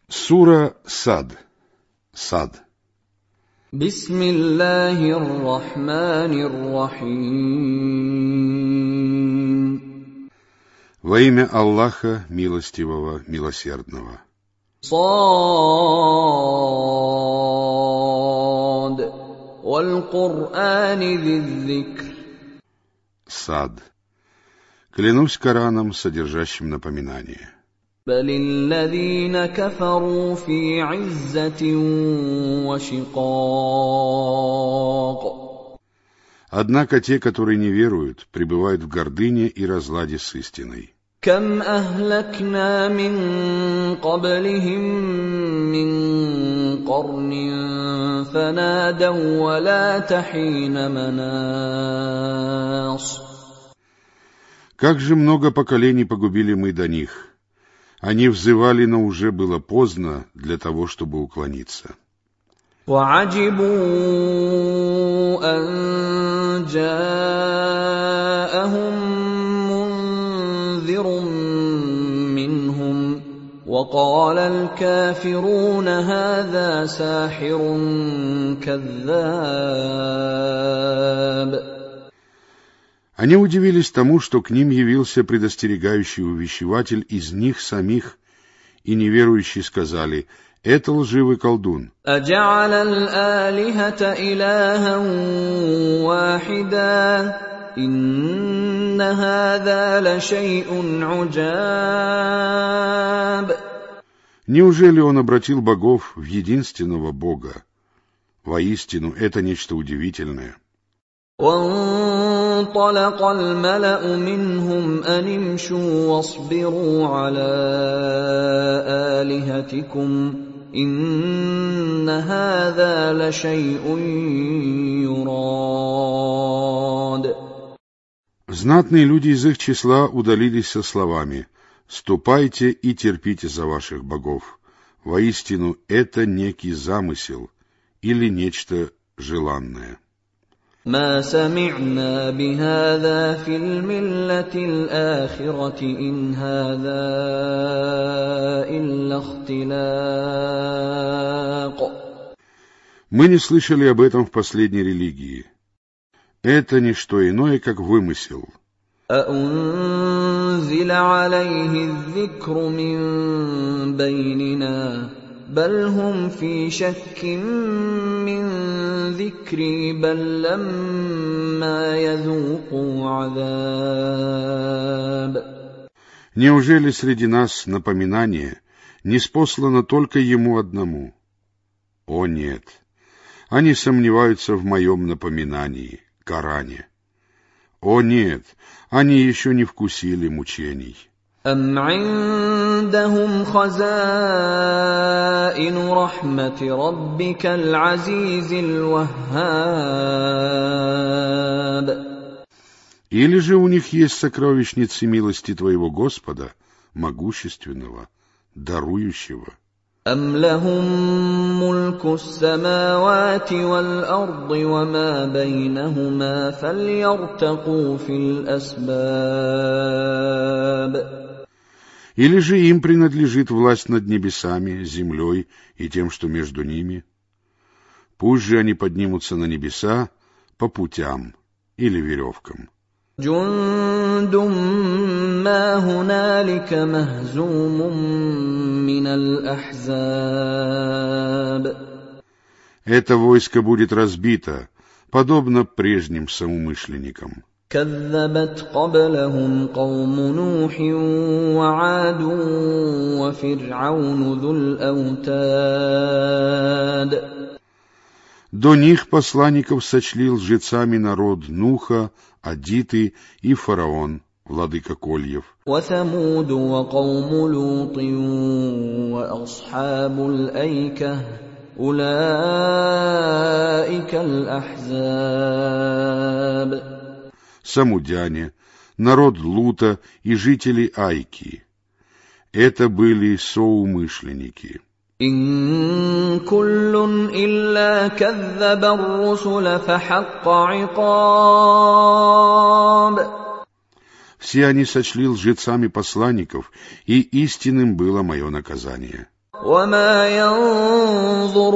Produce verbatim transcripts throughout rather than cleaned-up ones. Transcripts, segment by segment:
Сура Сад. Сад. Бисмиллахир рахманир рахим. Во имя Аллаха, милостивого, милосердного. Сад. Валь Кур'ани зикр. Сад. Клянусь Кораном, содержащим напоминание. بل الذين كفروا في عزة وشقاق. Однако те, которые не веруют, пребывают в гордыне и разладе с истиной. كم أهلكنا من قبلهم من قرن فنادوا ولا تحين مناص. Как же много поколений погубили мы до них. Они взывали, но уже было поздно для того, чтобы уклониться. وَعَجِبُوا أَن جَاءَهُم مُّنذِرٌ مِّنْهُمْ وَقَالَ الْكَافِرُونَ هَذَا سَاحِرٌ كَذَّابٌ. Они удивились тому, что к ним явился предостерегающий увещеватель из них самих, и неверующие сказали: «Это лживый колдун». أَجَعَلَ الْآلِهَةَ إِلَٰهًا وَاحِدًا إِنَّ هَٰذَا لَشَيْءٌ عُجَابٌ. Неужели он обратил богов в единственного Бога? Воистину, это нечто удивительное. وانطلق الملأ منهم أن امشوا واصبروا على آلهتكم إن هذا لشيء يراد. Знатные люди из их числа удалились со словами: «Ступайте и терпите за ваших богов. Воистину, это некий замысел или нечто желанное». ما سمعنا بهذا في الملة الآخرة إن هذا إلا اختلاق. Мы не слышали об этом в последней религии. Это не что иное, как вымысел. أأنزل عليه الذكر من بيننا بل هم في شك من ذكري بل لما يذوقوا عذاب. Неужели среди нас напоминание ниспослано только ему одному? О нет, они сомневаются в моем напоминании, Коране. О нет, они еще не вкусили мучений. أَمْ عِندَهُمْ خَزَائِنُ رَحْمَةِ رَبِّكَ الْعَزِيزِ الْوَهَّابِ. Или же у них есть сокровищницы милости твоего Господа, могущественного, дарующего. أَمْ لَهُم مُّلْكُ السَّمَاوَاتِ وَالْأَرْضِ وَمَا بَيْنَهُمَا فَلْيَرْتَقُوا فِي الْأَسْبَابِ. Или же им принадлежит власть над небесами, землей и тем, что между ними? Пусть же они поднимутся на небеса по путям или веревкам. جُندٌ مَّا هُنَالِكَ مَهْزُومٌ مِّنَ الْأَحْزَابِ. Это войско будет разбито, подобно прежним соумышленникам. كذبت قبلهم قوم نوح وعاد وفرعون ذو الأوتاد. До них посланников сочли лжецами народ Нуха, Адиты и фараон, владыка кольев. وثمود وقوم لوط وأصحاب الأيكة أولئك الأحزاب. Самудяне, народ Лута и жители Айки. Это были соумышленники. إن كل إلا كذب الرسل فحق عقاب. Все они сочли лжецами посланников, и истинным было мое наказание. وما ينظر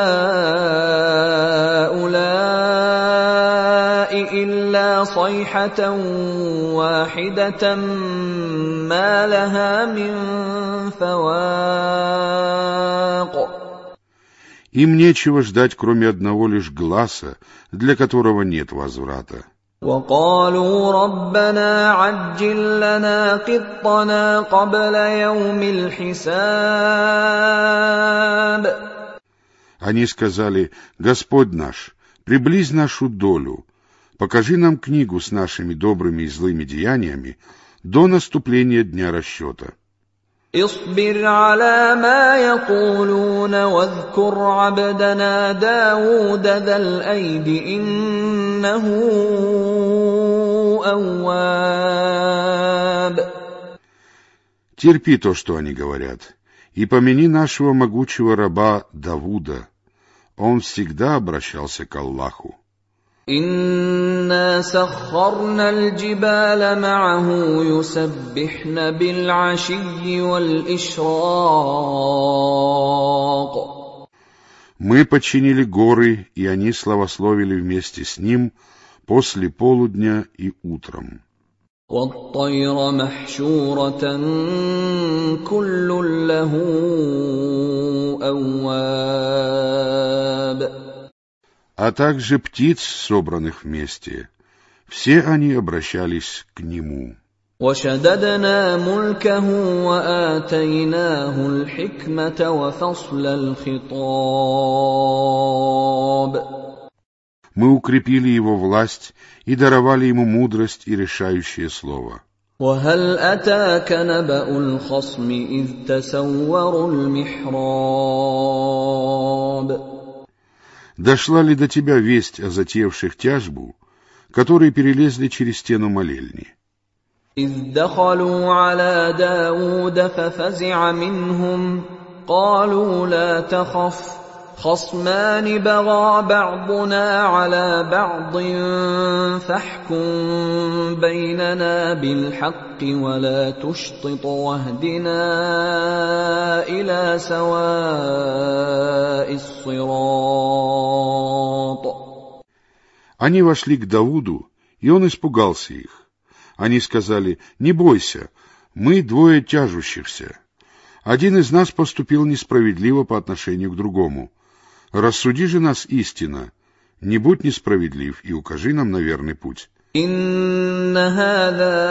هؤلاء إلا صيحة واحدة ما لها من فواق. Им нечего ждать, кроме одного лишь гласа, для которого нет возврата. وقالوا ربنا عجل لنا قطنا قبل يوم الحساب. Они сказали: Господь наш, приблизь нашу долю, покажи нам книгу с нашими добрыми и злыми деяниями до наступления дня расчета. اصبر على ما يقولون واذكر عبدنا داود ذا الأيد إنه أواب. Терпи то, что они говорят, и помяни нашего могучего раба Давуда. Он всегда обращался к Аллаху. إنا سخرنا الجبال معه يسبحن بالعشي والإشراق. Мы подчинили горы, и они славословили вместе с ним после полудня и утром. والطير محشورة كل له أواب. А также птиц, собранных вместе, все они обращались к нему. وشددنا ملكه وآتيناه الحكمة وفصل الخطاب. Мы укрепили его власть и даровали ему мудрость и решающее слово. وهل أتاك نبأ الخصم إذ تسوروا المحراب. Дошла ли до тебя весть о затеявших тяжбу, которые перелезли через стену молельни? إذ دخلوا على داود ففزع منهم قالوا لا تخف خصمان بغى بعضنا على بعض فاحكم بيننا بالحق ولا تشطط واهدنا إلى سواء الصراط. Они вошли к Давуду, и он испугался их. Они сказали: «Не бойся, мы двое тяжущихся. Один из нас поступил несправедливо по отношению к другому. Рассуди же нас истинно, не будь несправедлив и укажи нам на верный путь». إن هذا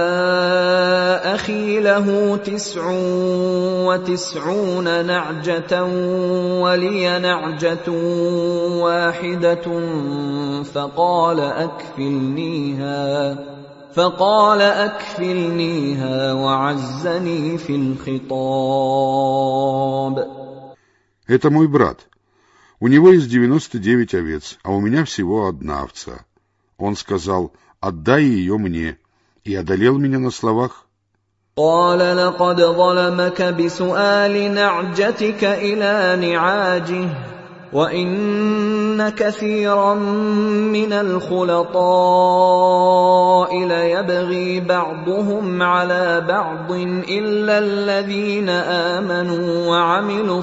أخي له تسع وتسعون نعجة ولي نعجة واحدة فقال أكفلنيها فقال أكفلنيها وعزني في الخطاب. Это мой брат. У него есть девяносто девять овец, а у меня всего одна овца. Он сказал: «Отдай ее мне», и одолел меня на словах. قال لقد ظلمك بسؤال نعجتك إلى نعاجه وإن كثيرا من الخلطاء ليبغي بعضهم على بعض إلا الذين آمنوا وعملوا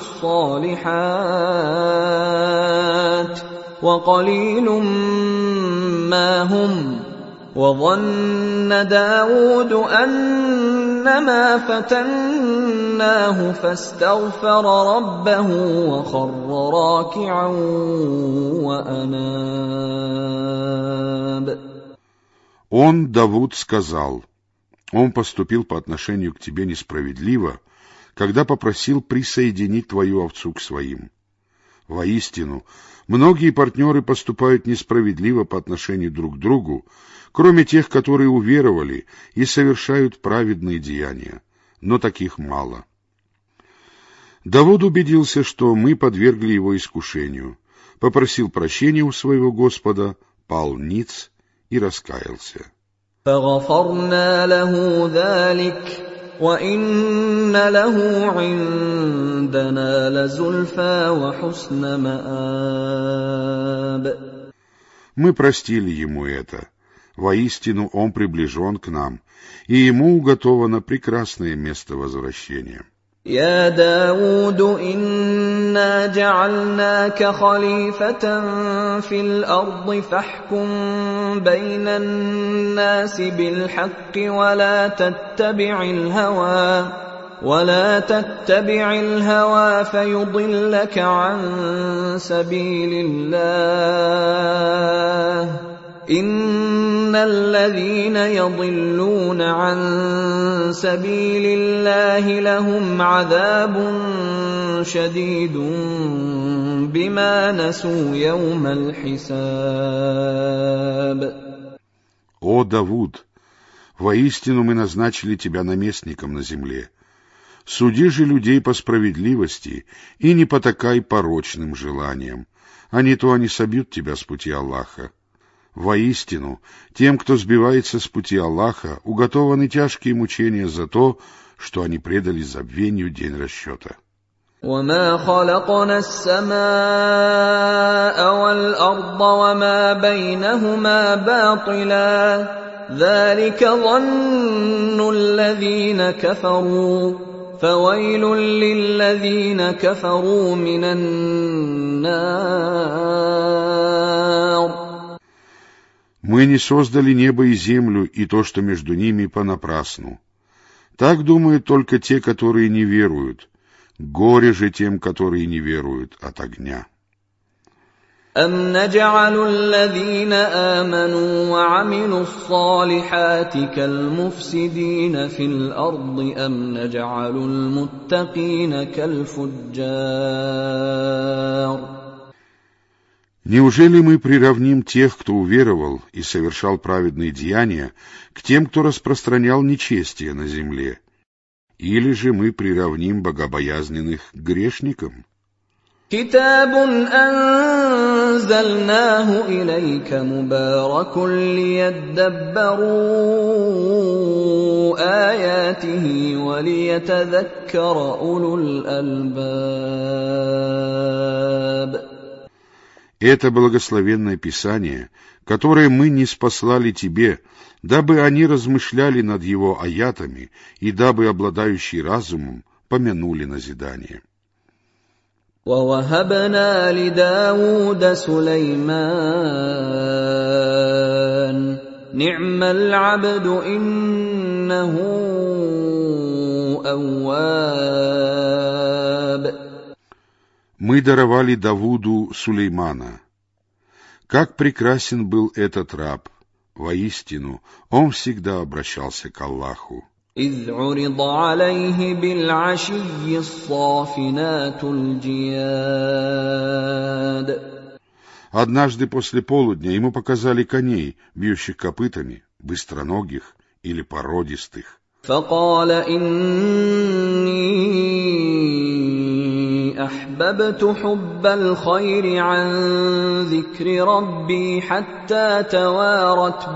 الصالحات وقليل ما هم. وظن داود أنما فتناه فاستغفر ربه وخر راكعا وأناب. Он, Давуд, сказал: «Он поступил по отношению к тебе несправедливо, когда попросил присоединить твою овцу к своим. Воистину, многие партнеры поступают несправедливо по отношению друг к другу, кроме тех, которые уверовали и совершают праведные деяния, но таких мало». Давуд убедился, что мы подвергли его искушению, попросил прощения у своего Господа, пал ниц и раскаялся. فغفرنا له ذلك وإن له عندنا لزلفى وحسن مآب. Мы простили ему это. Воистину, он приближен к нам, и ему уготовано прекрасное место возвращения. يا داود إنا جعلناك خليفة في الأرض فاحكم بين الناس بالحق ولا تتبع الهوى ولا تتبع الهوى فيضلك عن سبيل الله إن الذين يضلون عن سبيل الله لهم عذاب شديد بما نسوا يوم الحساب. О, Давуд, воистину мы назначили тебя наместником на земле. Суди же людей по справедливости и не потакай порочным желаниям, а не то они собьют тебя с пути Аллаха. Воистину, тем, кто сбивается с пути Аллаха, уготованы тяжкие мучения за то, что они предали забвению день расчета. وما خلقنا السماء والأرض وما بينهما باطلا ذلك ظن الذين كفروا فويل للذين كفروا من النار. Мы не создали небо и землю и то, что между ними, понапрасну. Так думают только те, которые не веруют. Горе же тем, которые не веруют, от огня. أَمْ نَجْعَلُ الَّذِينَ آمَنُوا وَعَمِلُوا الصَّالِحَاتِ كَالْمُفْسِدِينَ فِي الْأَرْضِ أَمْ نَجْعَلُ الْمُتَّقِينَ كَالْفُجَّارِ. Неужели мы приравним тех, кто уверовал и совершал праведные деяния, к тем, кто распространял нечестие на земле? Или же мы приравним богобоязненных к грешникам? كتاب أنزلناه إليك مبارك ليدبروا آياته وليتذكر أولو الألباب. Это благословенное Писание, которое мы ниспослали тебе, дабы они размышляли над его аятами и дабы обладающие разумом помянули назидание. وَوَهَبْنَا لِدَاوُودَ سُلَيْمَانَ نِعْمَ الْعَبْدُ إِنَّهُ أَوَّابٌ. Мы даровали Давуду Сулеймана. Как прекрасен был этот раб! Воистину, он всегда обращался к Аллаху. إِذْ عُرِضَ عَلَيْهِ بِالْعَشِيِّ الصَّافِنَاتُ الْجِيَادُ. Однажды после полудня ему показали коней, бьющих копытами, быстроногих или породистых. فَقَالَ إِنِّي أحببت حب الخير عن ذكر ربي حتى توارت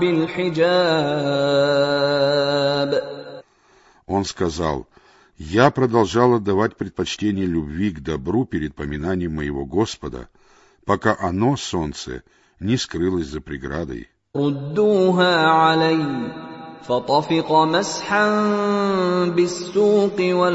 بالحجاب. Он сказал: «Я продолжал отдавать предпочтение любви к добру перед поминанием моего Господа, пока оно, солнце, не скрылось за преградой». ردوها علي فطفق مسحا بالسوق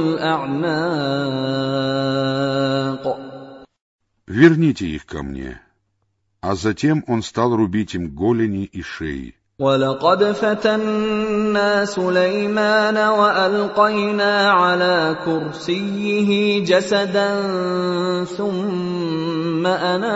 والأعناق. Верните их ко мне. А затем он стал рубить им голени и шеи. وَلَقَدْ فَتَنَّا سُلَيْمَانَ وَأَلْقَيْنَا عَلَى كُرْسِيِّهِ جَسَدًا ثُمَّ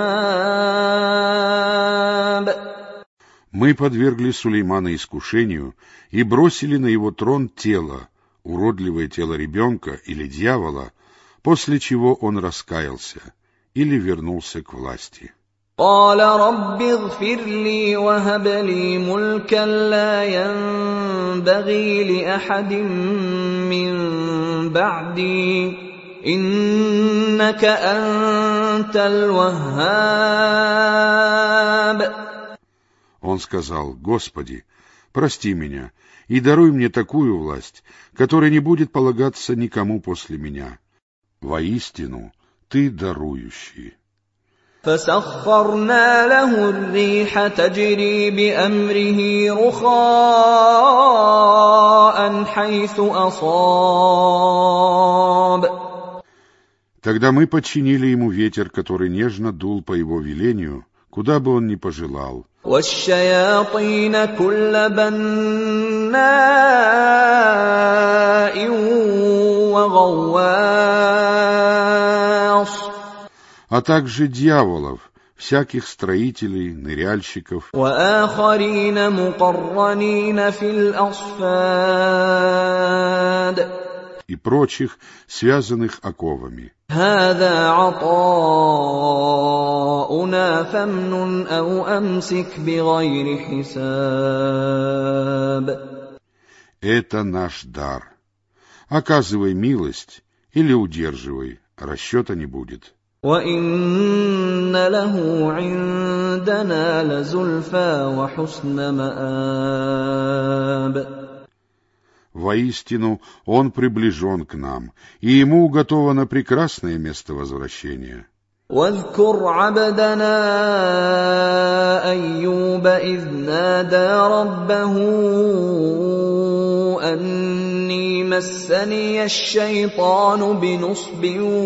أَنَابَ. Мы подвергли Сулеймана искушению и бросили на его трон тело, уродливое тело ребенка или дьявола, после чего он раскаялся или вернулся к власти. قال رب اغفر لي وهب لي ملكا لا ينبغي لأحد من بعدي إنك أنت الوهاب. Он сказал: «Господи, прости меня и даруй мне такую власть, которая не будет полагаться никому после меня. Воистину, Ты дарующий». فسخرنا له الريح تجري بأمره رخاء حيث أصاب. Тогда мы подчинили ему ветер, который нежно дул по его велению, куда бы он ни пожелал. والشياطين كل بناء وغواص. А также дьяволов, всяких строителей, ныряльщиков, وآخرين مقرنين في الأصفاد. и прочих, связанных оковами. هذا عطاؤنا فامنن أو أمسك بغير حساب. Это наш дар. Оказывай милость или удерживай, расчета не будет. وإن له عندنا لزلفى وحسن مآب. Воистину, он приближен к нам, и ему уготовано прекрасное место возвращения. واذكر عبدنا أيوب إذ نادى ربه أني مسني الشيطان بنصب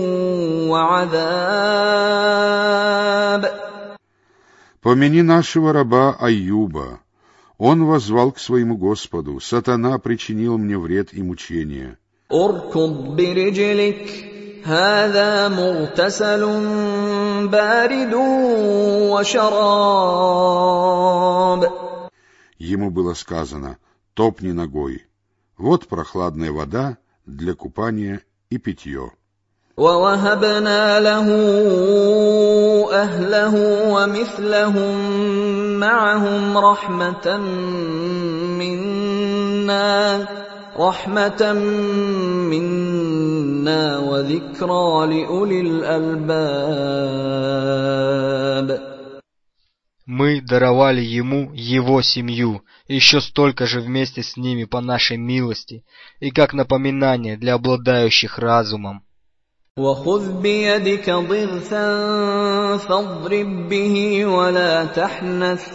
وعذاب. Помяни нашего раба Айюба. Он воззвал к своему Господу: «Сатана причинил мне вред и мучения». اركض برجلك هذا مغتسل بارد وشراب. Ему было сказано: «Топни ногой. Вот прохладная вода для купания и питье». ووهبنا له أهله ومثلهم معهم رحمة منا رحمة منا وذكرى لأولي الألباب. Мы даровали ему его семью, еще столько же вместе с ними по нашей милости, и как напоминание для обладающих разумом. وخذ بيدك ضغثا فاضرب به ولا تحنث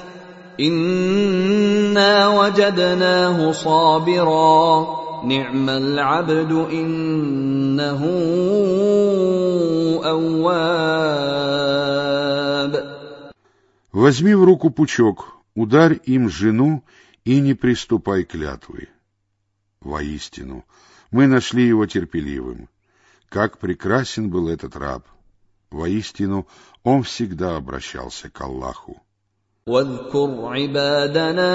إنا وجدناه صابرا نعم العبد إنه أواب. Возьми в руку пучок, ударь им жену и не приступай клятвы. Воистину, мы нашли его терпеливым. Как прекрасен был этот раб! Воистину, он всегда обращался к Аллаху. واذكر عبادنا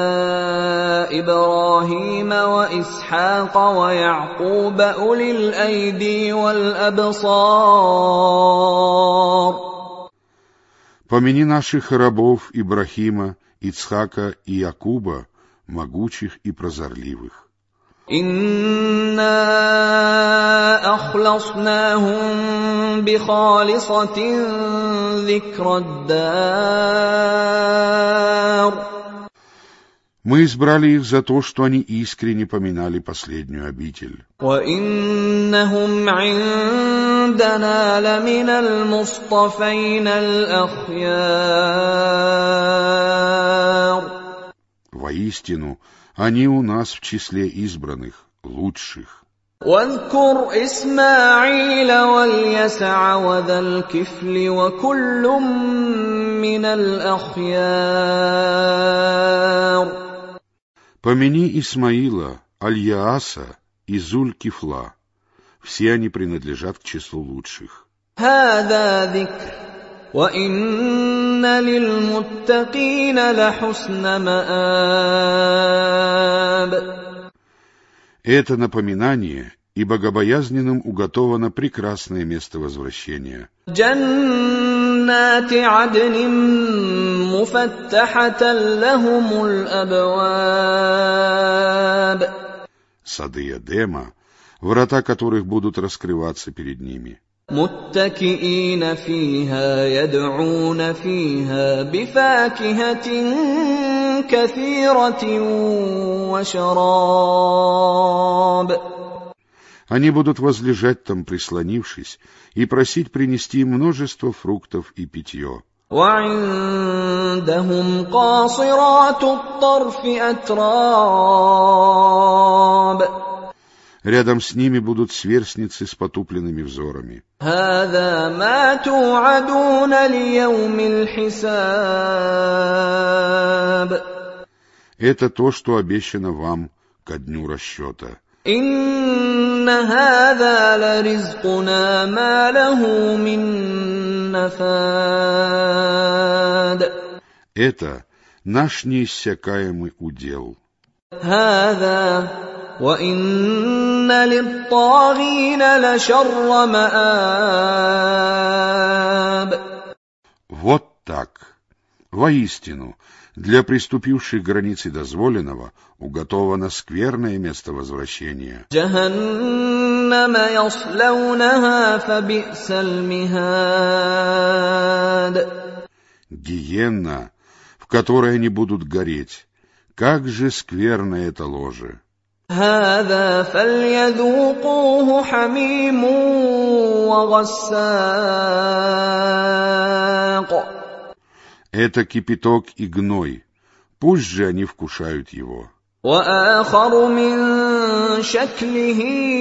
إبراهيم وإسحاق ويعقوب أولي الأيدي والأبصار. Помяни наших рабов Ибрахима, Ицхака и Якуба, могучих и прозорливых. إنا أخلصناهم بخالصة ذكر الدار. Мы избрали их за то, что они искренне поминали последнюю обитель. وإنهم عندنا لمن المصطفين الأخيار. Воистину, они у нас в числе избранных, лучших. واذكر إسماعيل واليسع وذا الكفل وكل من الأخيار. Помяни Исмаила, Аль-Яаса и Зуль-Кифла. Все они принадлежат к числу лучших. هذا ذكر وإن للمتقين لحسن مآب. Это напоминание, и богобоязненным уготовано прекрасное место возвращения. جنات عدن مفتحة لهم الأبواب. Сады Эдема, врата которых будут раскрываться перед ними. متكئين فيها يدعون فيها بفاكهة كثيرة وشراب. Они будут возлежать там, прислонившись, и просить принести им множество фруктов и питье. وعندهم قاصرات الطرف أتراب. Рядом с ними будут сверстницы с потупленными взорами. هذا ما توعدون ليوم الحساب. Это то, что обещано вам ко дню расчета. إن هذا لرزقنا ما له من نفاد. Это наш неиссякаемый удел. هذا وإن للطاغين لشر مآب. Вот так. Воистину, для приступивших границы дозволенного уготовано скверное место возвращения. جهنم يصلونها فبئس المهاد. Гиенна, в которой они будут гореть. Как же скверно это ложе! هذا فليذوقوه حميم وغساق. Это кипяток и гной. Пусть же они вкушают его. وآخر من شكله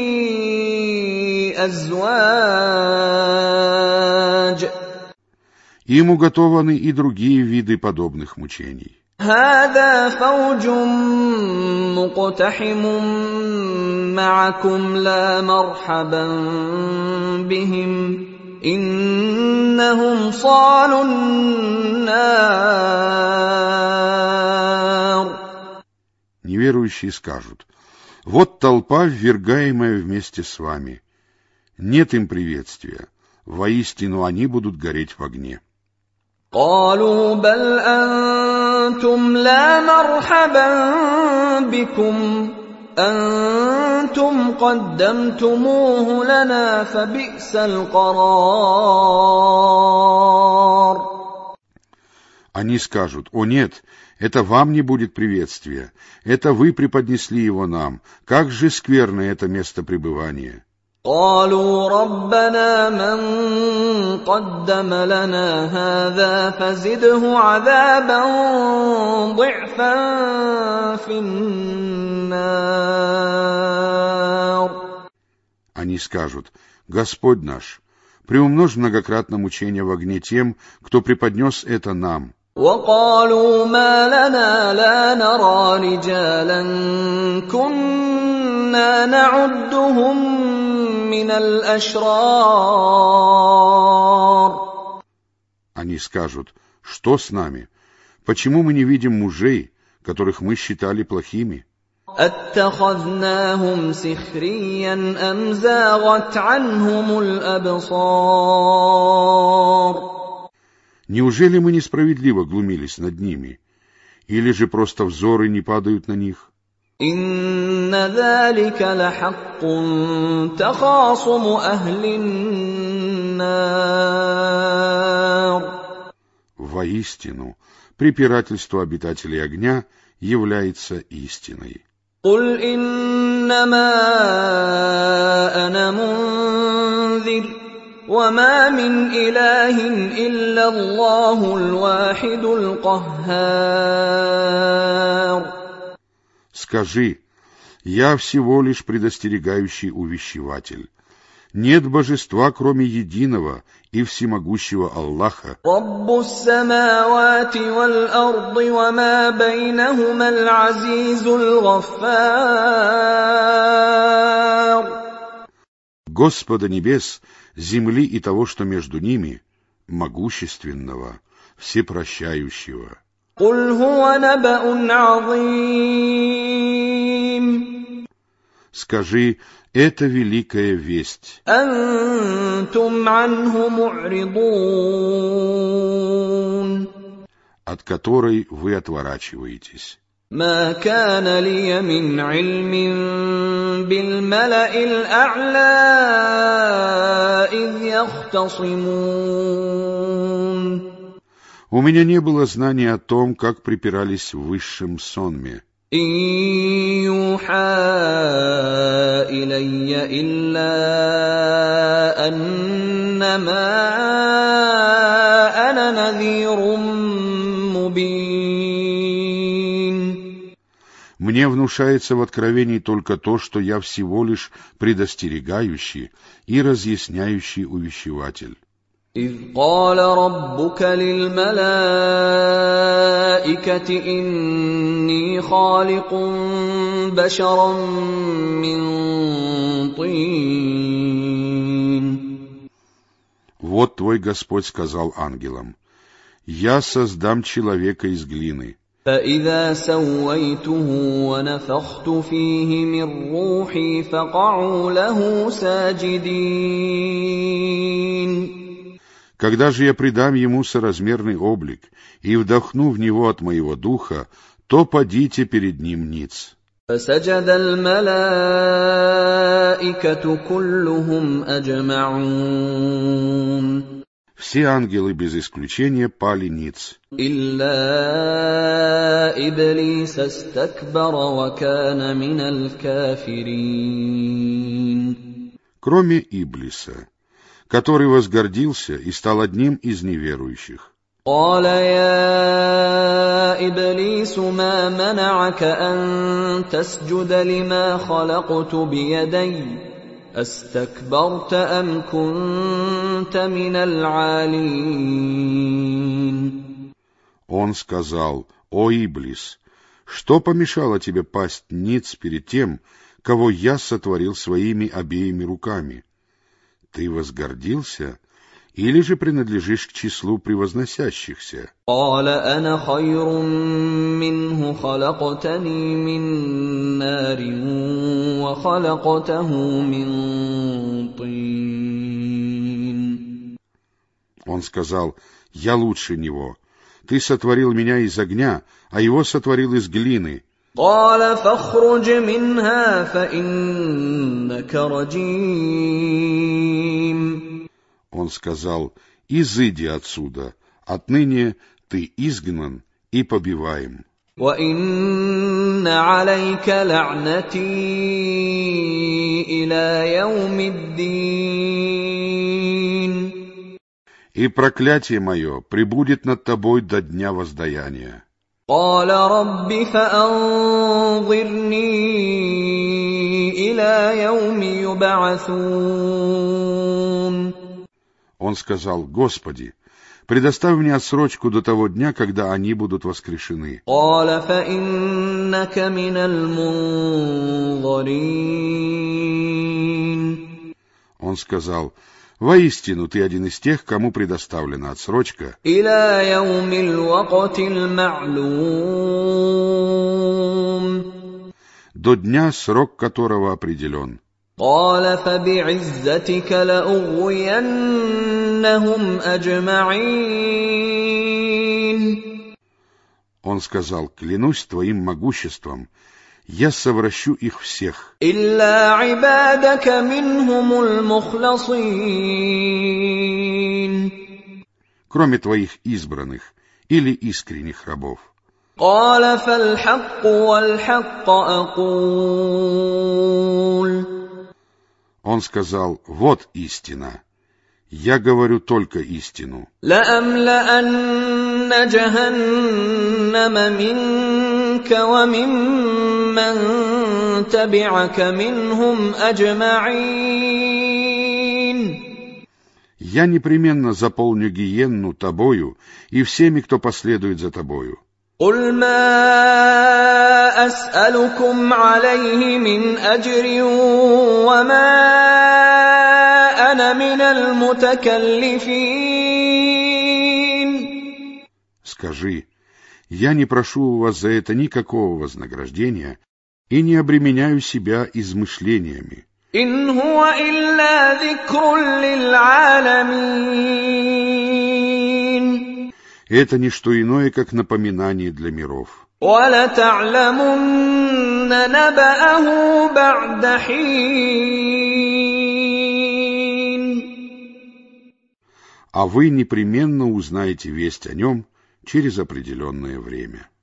أزواج. Им уготованы и другие виды подобных мучений. هذا فوج مقتحم معكم لا مرحبا بهم إنهم صالوا النار. Неверующие скажут: вот толпа, ввергаемая вместе с вами. Нет им приветствия. Воистину они будут гореть в огне. قالوا بل أنتم لا مرحبا بكم أنتم قدمتموه لنا فبئس القرار. Они скажут: о нет, это вам не будет приветствия. Это вы преподнесли его нам. Как же скверно это место пребывания. قالوا ربنا من قدم لنا هذا فزده عذابا ضعفا في النار. Они скажут: Господь наш, приумножь многократно мучение в огне тем, кто преподнес это нам. وقالوا ما لنا لا نرى رجالا كنا نعدهم من الأشرار. Они скажут: что с нами? Почему мы не видим мужей, которых мы считали плохими? أتخذناهم سخريا أم زاغت عنهم الأبصار. Неужели мы несправедливо глумились над ними? Или же просто взоры не падают на них? إن ذلك لحق تخاصم أهل النار. Воистину, препирательство обитателей огня является истиной. قل إنما أنا منذر وما من إله إلا الله الواحد القهار. Скажи: я всего лишь предостерегающий увещеватель. Нет божества, кроме единого и всемогущего Аллаха. رب السماوات والأرض وما بينهما العزيز الغفار. Господа небес, земли и того, что между ними, могущественного, всепрощающего. قل هو نبأ عظيم. Скажи: это великая весть. أنتم عنه معرضون. От которой вы отворачиваетесь. ما كان لي من علم بالملأ الأعلى إذ يختصمون. У меня не было знания о том, как припирались в высшем сонме. إن يوحى إلي إلا أنما أنا نذير مبين. Мне внушается в откровении только то, что я всего лишь предостерегающий и разъясняющий увещеватель. إذ قال ربك للملائكة إني خالق بشرا من طين. Вот твой Господь сказал ангелам: «Я создам человека из глины». فإذا سويته ونفخت فيه من روحي فقعوا له ساجدين. Когда же я придам ему соразмерный облик и вдохну в него от моего духа, то падите перед ним ниц. فسجد الملائكة كلهم أجمعون. Все ангелы без исключения пали ниц. إلا إبليس استكبر وكان من الكافرين. Кроме Иблиса, который возгордился и стал одним из неверующих. قال يا إبليس ما منعك أن تسجد لما خلقت بيدي أستكبرت أم كنت من العالين. Он сказал: «О Иблис, что помешало тебе пасть ниц перед тем, кого я сотворил своими обеими руками? Ты возгордился или же принадлежишь к числу превозносящихся?» قال أنا خير منه خلقتني من نار وخلقته من طين. Он сказал: «Я лучше него. Ты сотворил меня из огня, а его сотворил из глины». قال فاخرج منها فإنك رجيم. Он сказал: «Изыди отсюда, отныне ты изгнан и побиваем». وإن عليك لعنتي إلى يوم الدين. И проклятие мое пребудет над тобой до дня воздаяния. قال رب فأنظرني إلى يوم يبعثون. Он сказал: «Господи, предоставь мне отсрочку до того дня, когда они будут воскрешены». قال فإنك من المنظرين. Он сказал: «Воистину ты один из тех, кому предоставлена отсрочка إلى يوم الوقت المعلوم. до дня, срок которого определен». قال فبعزتك لأغوينهم أجمعين. Он сказал: «Клянусь твоим могуществом, я совращу их всех, إلا عبادك منهم المخلصين. кроме твоих избранных или искренних рабов». قال فالحق والحق أقول. Он сказал: «Вот истина. Я говорю только истину. لأملأن جهنم منك وممن تبعك منهم أجمعين. Я непременно заполню гиенну тобою и всеми, кто последует за тобою. قل ما أسألكم عليه من أجر وما أنا من المتكلفين. Скажи: я не прошу у вас за это никакого вознаграждения и не обременяю себя измышлениями. إن هو إلا ذكر للعالمين. Это не что иное, как напоминание для миров. وَلَتَعْلَمُنَّ نَبَأَهُ بَعْدَ حِينٍ. А вы непременно узнаете весть о нем через определенное время.